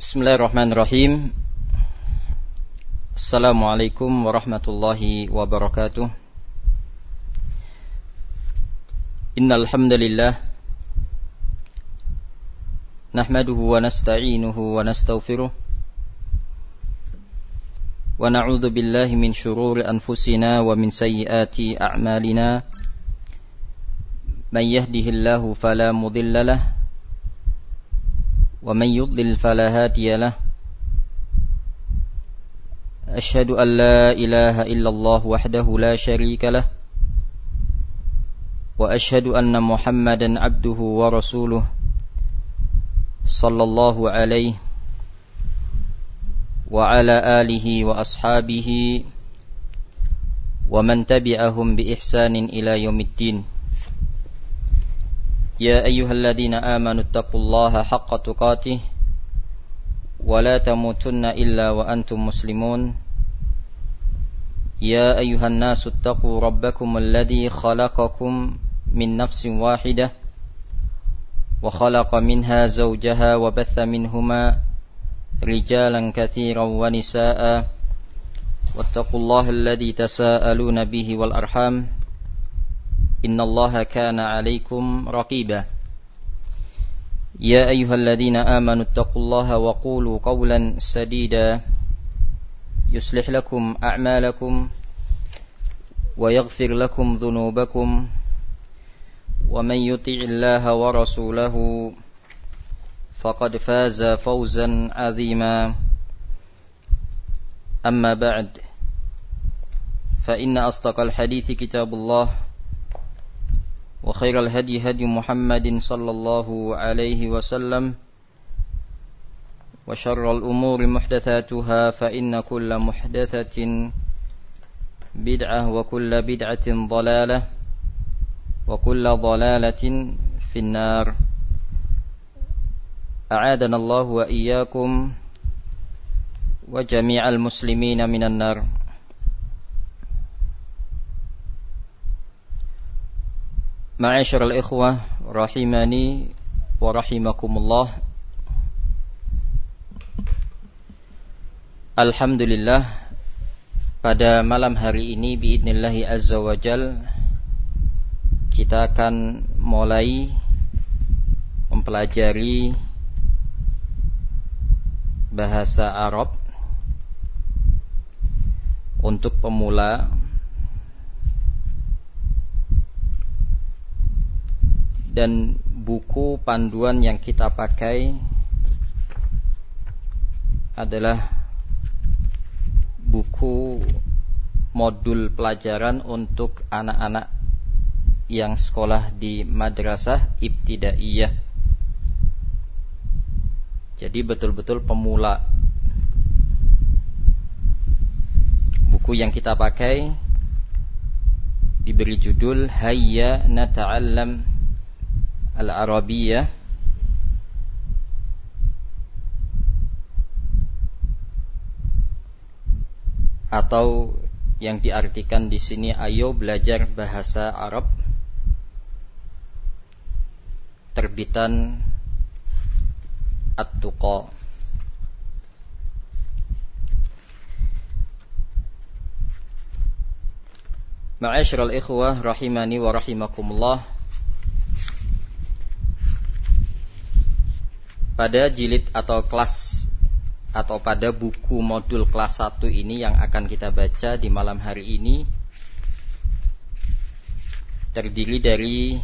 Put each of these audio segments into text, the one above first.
Bismillahirrahmanirrahim. Assalamualaikum warahmatullahi wabarakatuh. Innal hamdalillah nahmaduhu wa nasta'inuhu wa nastaghfiruh wa na'udzu billahi min shururi anfusina wa min sayyiati a'malina. Man yahdihillahu fala mudilla lahu wa man yudlil fala hadiya lahu. Asyhadu an la ilaha illallah wahdahu la syarika lah wa asyhadu anna Muhammadan abduhu wa rasuluh sallallahu alaihi wa ala alihi wa ashabihi wa man tabi'ahum bi ihsanin ila yaumiddin. Ya ayyuhalladzina amanu taqullaha haqqa tuqatih wa la tamutunna illa wa antum muslimun. Ya ayyuhan nasu taqu rabbakum alladzi khalaqakum min nafsin wahidah wa khalaqa minha zawjaha wa batha minhuma rijalan katsiran wa nisaa'a wattaqullaha alladzi tasaaluna bihi wal arham innallaha kana 'alaikum raqiba. Ya ayyuhalladzina amanu taqullaha wa qulu qawlan sadida yuslih lakum a'malakum wa yaghfir lakum dhunubakum wa man yuti'illaha wa rasulahu faqad faza fawzan 'azima. Amma ba'd, fa inna asdaqal hadithi kitabullah wa khairal hadi hadi Muhammadin sallallahu alaihi wasallam wa syarral umuri muhdatsatuha fa inna kulla muhdatsatin bid'ah wa kulla bid'atin dhalalah wa kulla dhalalatin finnar. A'adana Allah wa iyyakum wa jami'al muslimina minan nar. Ma'asyiral ikhwah rahimani wa rahimakumullah. Alhamdulillah, pada malam hari ini biidnillahi azza wa jal kita akan mulai mempelajari bahasa Arab untuk pemula. Dan buku panduan yang kita pakai adalah buku modul pelajaran untuk anak-anak yang sekolah di madrasah ibtidaiyah. Jadi betul-betul pemula. Buku yang kita pakai diberi judul Hayya Nata'allam Al-Arabiyyah atau yang diartikan di sini ayo belajar bahasa Arab, terbitan At-Tuqa. Ma'asyiral ikhwah rahimani wa rahimakumullah. Pada jilid atau kelas atau pada buku modul kelas 1 ini yang akan kita baca di malam hari ini terdiri dari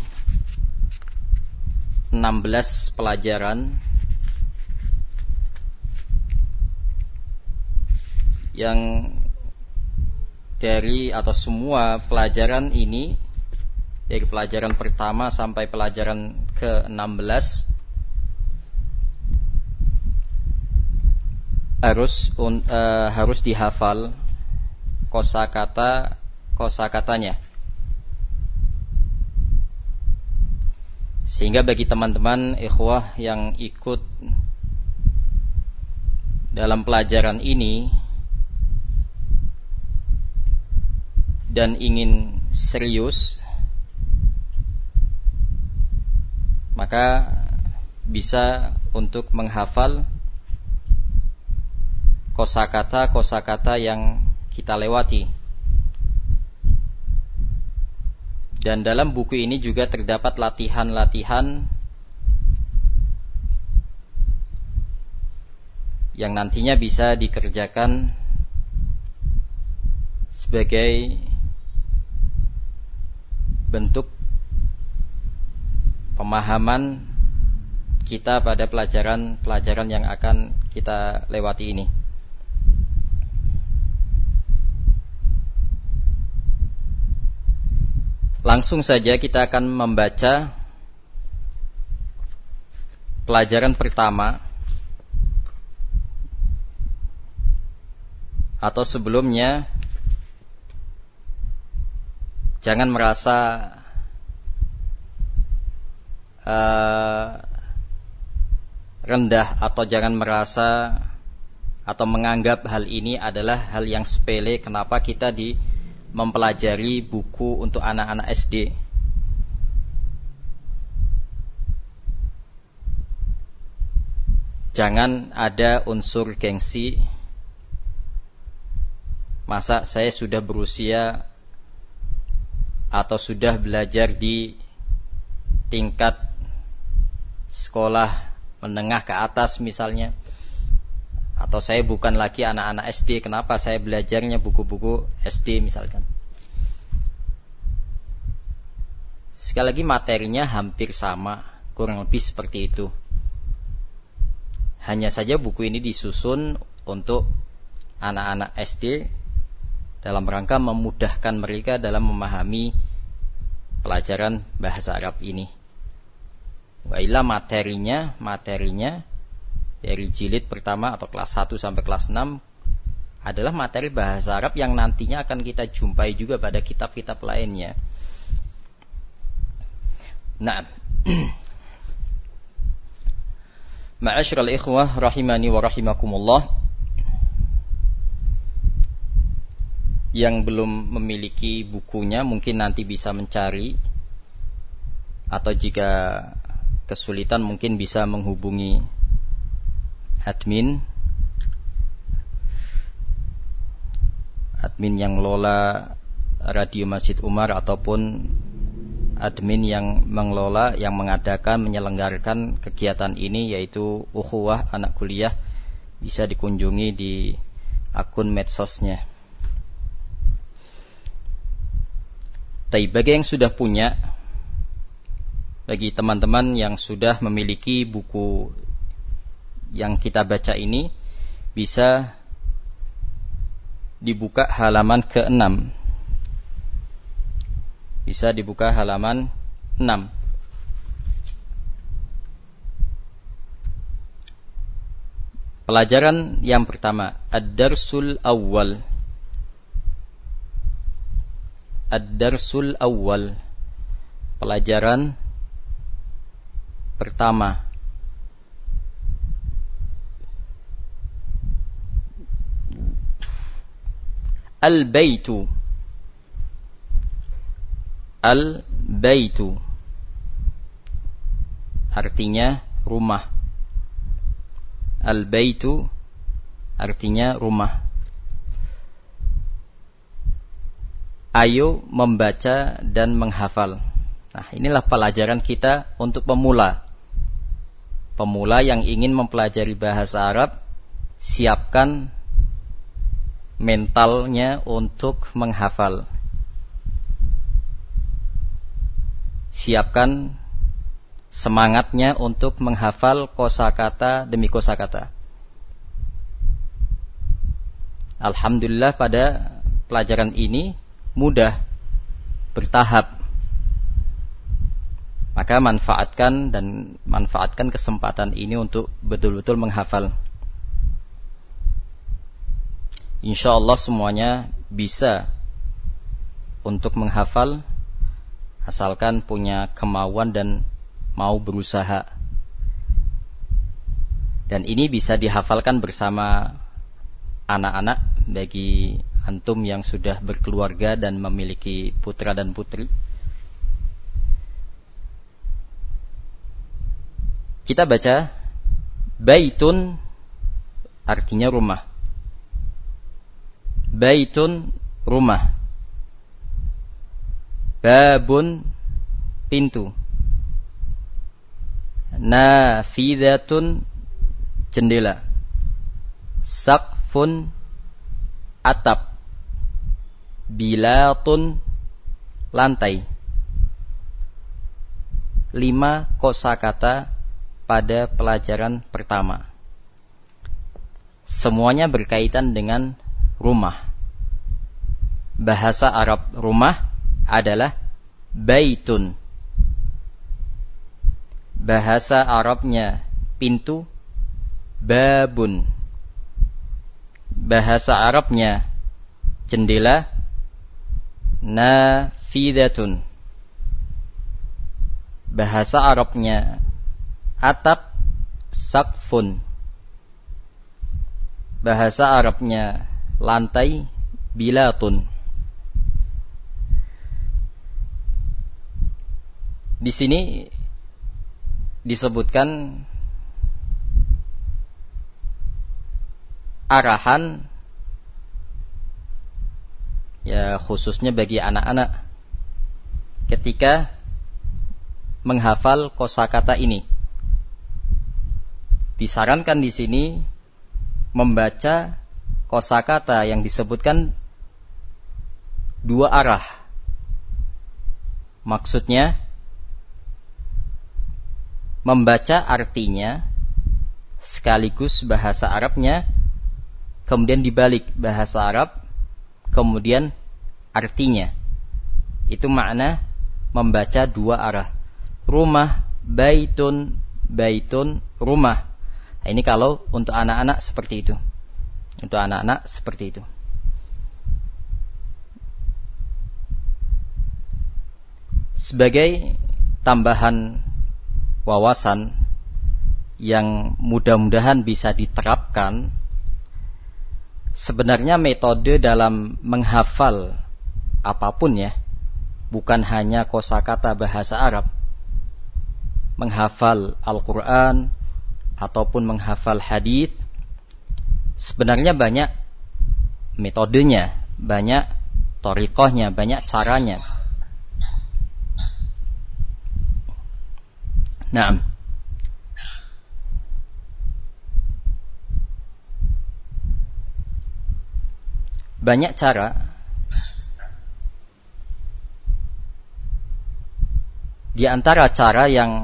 16 pelajaran yang dari atau semua pelajaran ini dari pelajaran pertama sampai pelajaran ke-16 harus dihafal kosakatanya. Sehingga bagi teman-teman ikhwah yang ikut dalam pelajaran ini dan ingin serius, maka bisa untuk menghafal kosakata yang kita lewati. Dan dalam buku ini juga terdapat latihan-latihan yang nantinya bisa dikerjakan sebagai bentuk pemahaman kita pada pelajaran yang akan kita lewati ini. Langsung saja kita akan membaca pelajaran pertama, atau sebelumnya jangan merasa rendah atau jangan merasa atau menganggap hal ini adalah hal yang sepele. Kenapa kita mempelajari buku untuk anak-anak SD? Jangan ada unsur gengsi. Masa saya sudah berusia atau sudah belajar di tingkat sekolah menengah ke atas misalnya, atau saya bukan lagi anak-anak SD, kenapa saya belajarnya buku-buku SD misalkan. Sekali lagi materinya hampir sama, kurang lebih seperti itu. Hanya saja buku ini disusun untuk anak-anak SD dalam rangka memudahkan mereka dalam memahami pelajaran bahasa Arab ini. Wa illa materinya dari jilid pertama atau kelas 1 sampai kelas 6 adalah materi bahasa Arab yang nantinya akan kita jumpai juga pada kitab-kitab lainnya. Nah, ma'asyiral ikhwah rahimani wa rahimakumullah, yang belum memiliki bukunya mungkin nanti bisa mencari, atau jika kesulitan mungkin bisa menghubungi admin yang mengelola Radio Masjid Umar ataupun admin yang mengelola, yang mengadakan, menyelenggarakan kegiatan ini, yaitu Ukhuwah Anak Kuliah. Bisa dikunjungi di akun medsosnya. Tapi bagi yang sudah punya, bagi teman-teman yang sudah memiliki buku yang kita baca ini, bisa dibuka halaman ke-6. Bisa dibuka halaman 6. Pelajaran yang pertama, Ad-Darsul Awwal. Ad-Darsul Awwal. Pelajaran pertama. Al-Baitu. Al-Baitu artinya rumah. Al-Baitu artinya rumah. Ayo membaca dan menghafal. Nah, inilah pelajaran kita untuk pemula. Pemula yang ingin mempelajari bahasa Arab, siapkan mentalnya untuk menghafal. Siapkan semangatnya untuk menghafal kosakata demi kosakata. Alhamdulillah pada pelajaran ini mudah, bertahap. Maka manfaatkan kesempatan ini untuk betul-betul menghafal. Insyaallah semuanya bisa untuk menghafal, asalkan punya kemauan dan mau berusaha. Dan ini bisa dihafalkan bersama anak-anak bagi antum yang sudah berkeluarga dan memiliki putra dan putri. Kita baca, Baitun artinya rumah. Baitun, rumah. Babun, pintu. Nafidatun, jendela. Saqfun, atap. Bilatun, lantai. 5 kosakata pada pelajaran pertama. Semuanya berkaitan dengan rumah. Bahasa Arab rumah adalah baitun. Bahasa Arabnya pintu, babun. Bahasa Arabnya jendela, nafidatun. Bahasa Arabnya atap, saqfun. Bahasa Arabnya lantai, bilatun. Di sini disebutkan arahan, ya khususnya bagi anak-anak ketika menghafal kosakata ini. Disarankan di sini membaca kosakata yang disebutkan 2 arah. Maksudnya membaca artinya sekaligus bahasa Arabnya, kemudian dibalik bahasa Arab, kemudian artinya. Itu makna membaca 2 arah. Rumah, baitun, baitun, rumah. Nah, ini kalau untuk anak-anak seperti itu. Untuk anak-anak seperti itu. Sebagai tambahan wawasan yang mudah-mudahan bisa diterapkan, sebenarnya metode dalam menghafal apapun ya, bukan hanya kosakata bahasa Arab. Menghafal Al-Quran ataupun menghafal hadis, sebenarnya banyak metodenya, banyak thariqahnya, banyak caranya. Naam. Banyak cara. Di antara cara yang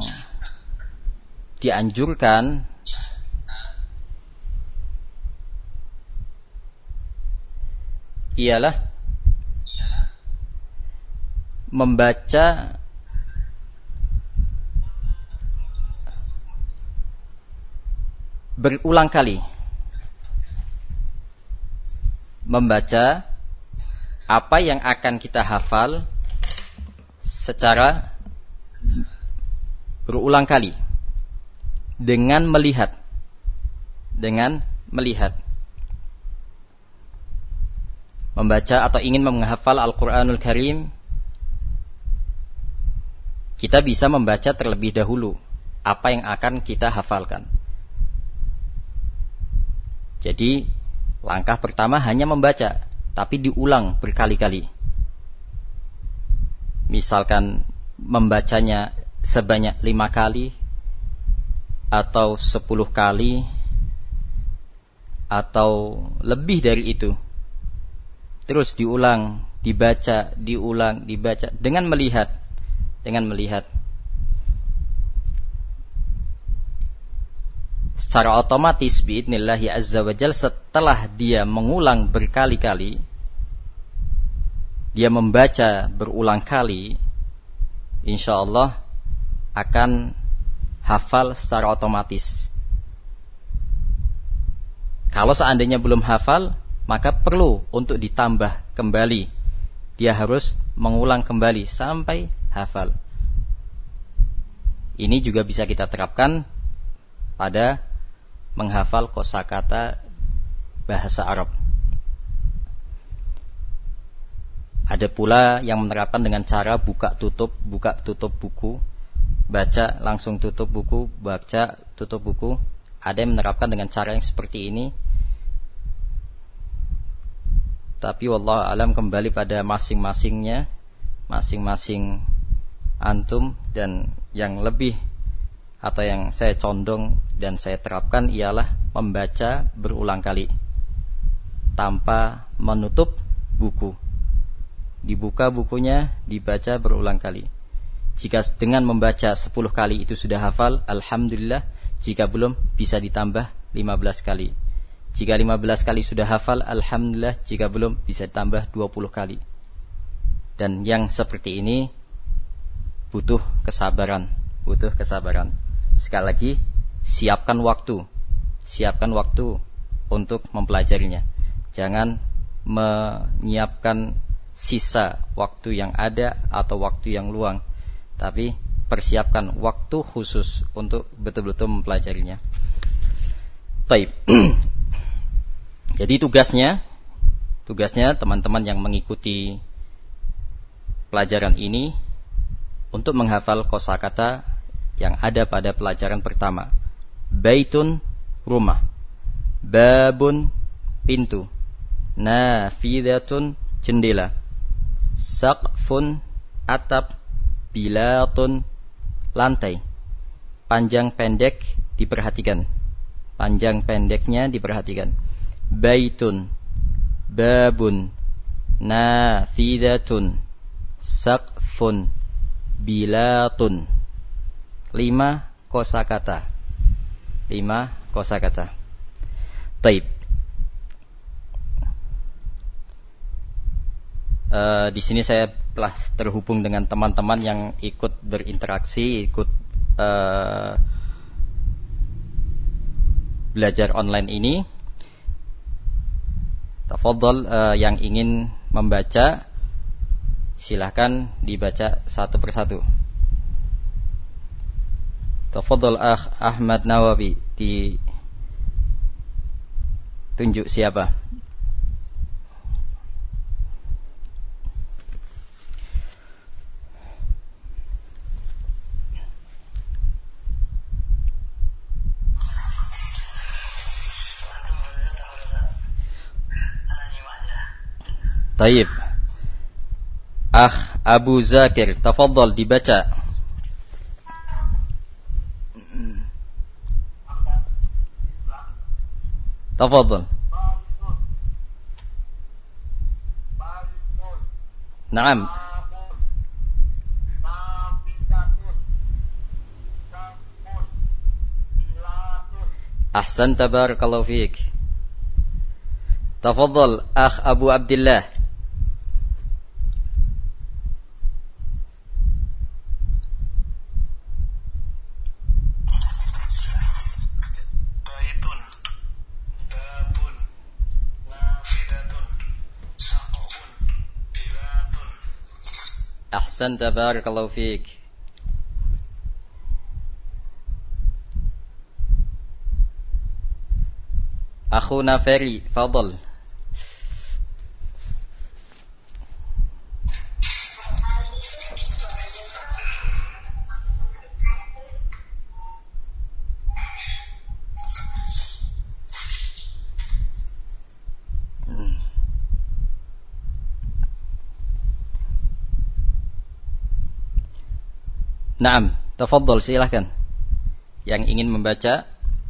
dianjurkan ialah membaca berulang kali. Membaca apa yang akan kita hafal secara berulang kali dengan melihat, membaca atau ingin menghafal Al-Quranul Karim, kita bisa membaca terlebih dahulu apa yang akan kita hafalkan. Jadi langkah pertama hanya membaca, tapi diulang berkali-kali. Misalkan membacanya sebanyak 5 kali atau 10 kali atau lebih dari itu. Terus diulang, dibaca, diulang, dibaca dengan melihat. Secara otomatis biidnillahi azza wa jalla, setelah dia mengulang berkali-kali, dia membaca berulang kali, insyaallah akan hafal secara otomatis. Kalau seandainya belum hafal, maka perlu untuk ditambah kembali. Dia harus mengulang kembali sampai hafal. Ini juga bisa kita terapkan pada menghafal kosakata bahasa Arab. Ada pula yang menerapkan dengan cara buka tutup buku, baca langsung tutup buku, baca tutup buku. Ada yang menerapkan dengan cara yang seperti ini. tapi wallahu alam kembali pada masing-masingnya, masing-masing antum. Dan yang lebih atau yang saya condong dan saya terapkan ialah membaca berulang kali tanpa menutup buku. Dibuka bukunya, dibaca berulang kali. Jika dengan membaca 10 kali itu sudah hafal, alhamdulillah. Jika belum, bisa ditambah 15 kali. Jika 15 kali sudah hafal, alhamdulillah. Jika belum, bisa ditambah 20 kali. Dan yang seperti ini butuh kesabaran. Butuh kesabaran. Sekali lagi, siapkan waktu. Siapkan waktu untuk mempelajarinya. Jangan menyiapkan sisa waktu yang ada atau waktu yang luang, tapi persiapkan waktu khusus untuk betul-betul mempelajarinya. Baik. Jadi tugasnya teman-teman yang mengikuti pelajaran ini untuk menghafal kosakata yang ada pada pelajaran pertama. Baitun, rumah. Babun, pintu. Nafidatun, jendela. Saqfun, atap. Bilatun, lantai. Panjang pendek diperhatikan. Panjang pendeknya diperhatikan. Baitun, babun, nafidatun, saqfun, bilatun. 5 kosakata. 5 kosakata. Taib. Di sini saya telah terhubung dengan teman-teman yang ikut berinteraksi, ikut belajar online ini. Tafadhol, yang ingin membaca silahkan dibaca satu persatu. Tafadhol Akh Ahmad Nawawi, ditunjuk siapa? Taib. Akh Abu Zakir, tafadhol dibaca. Tafadhol. Naam. Ahsan, tabarakallahu fiik. Tafadhol Akh Abu Abdullah. Ahsan, tabarakallahu fiik. Akhuna Ferry, fadhal. Naam, tafadhol, silahkan. Yang ingin membaca.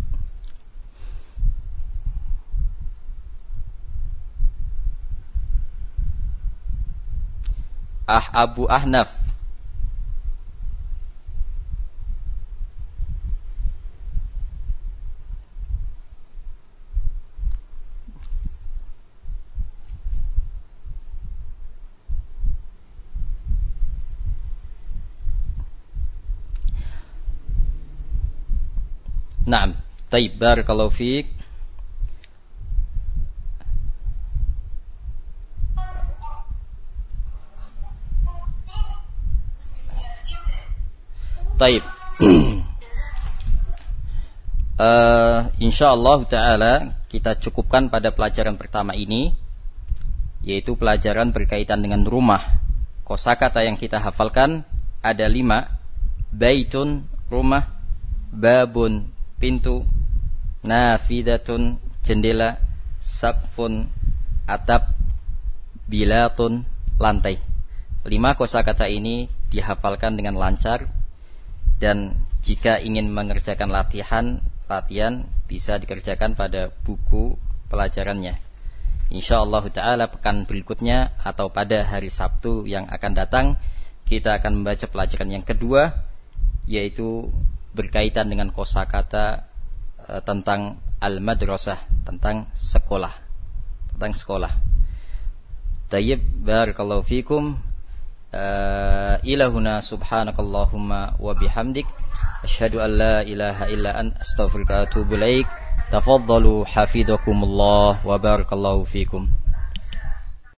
Abu Ahnaf. Naam, taib, barakallahu fiik. Taib. Insyaallah ta'ala kita cukupkan pada pelajaran pertama ini, yaitu pelajaran berkaitan dengan rumah. Kosakata yang kita hafalkan ada 5. Baitun, rumah. Babun, pintu. Nafidatun, jendela. Saqfun, atap. bilatun, lantai. 5 kosakata ini dihafalkan dengan lancar, dan jika ingin mengerjakan latihan bisa dikerjakan pada buku pelajarannya. Insyaallah ta'ala pekan berikutnya atau pada hari Sabtu yang akan datang kita akan membaca pelajaran yang kedua, yaitu berkaitan dengan kosakata tentang al-madrasah, tentang sekolah. Tayyib, barakallahu fikum. Ilahuna subhanakallahumma wa bihamdik asyhadu an la ilaha illa anta astaghfiruka wa atubu ilaik. Tafaddalu hafizakumullah wa barakallahu fikum.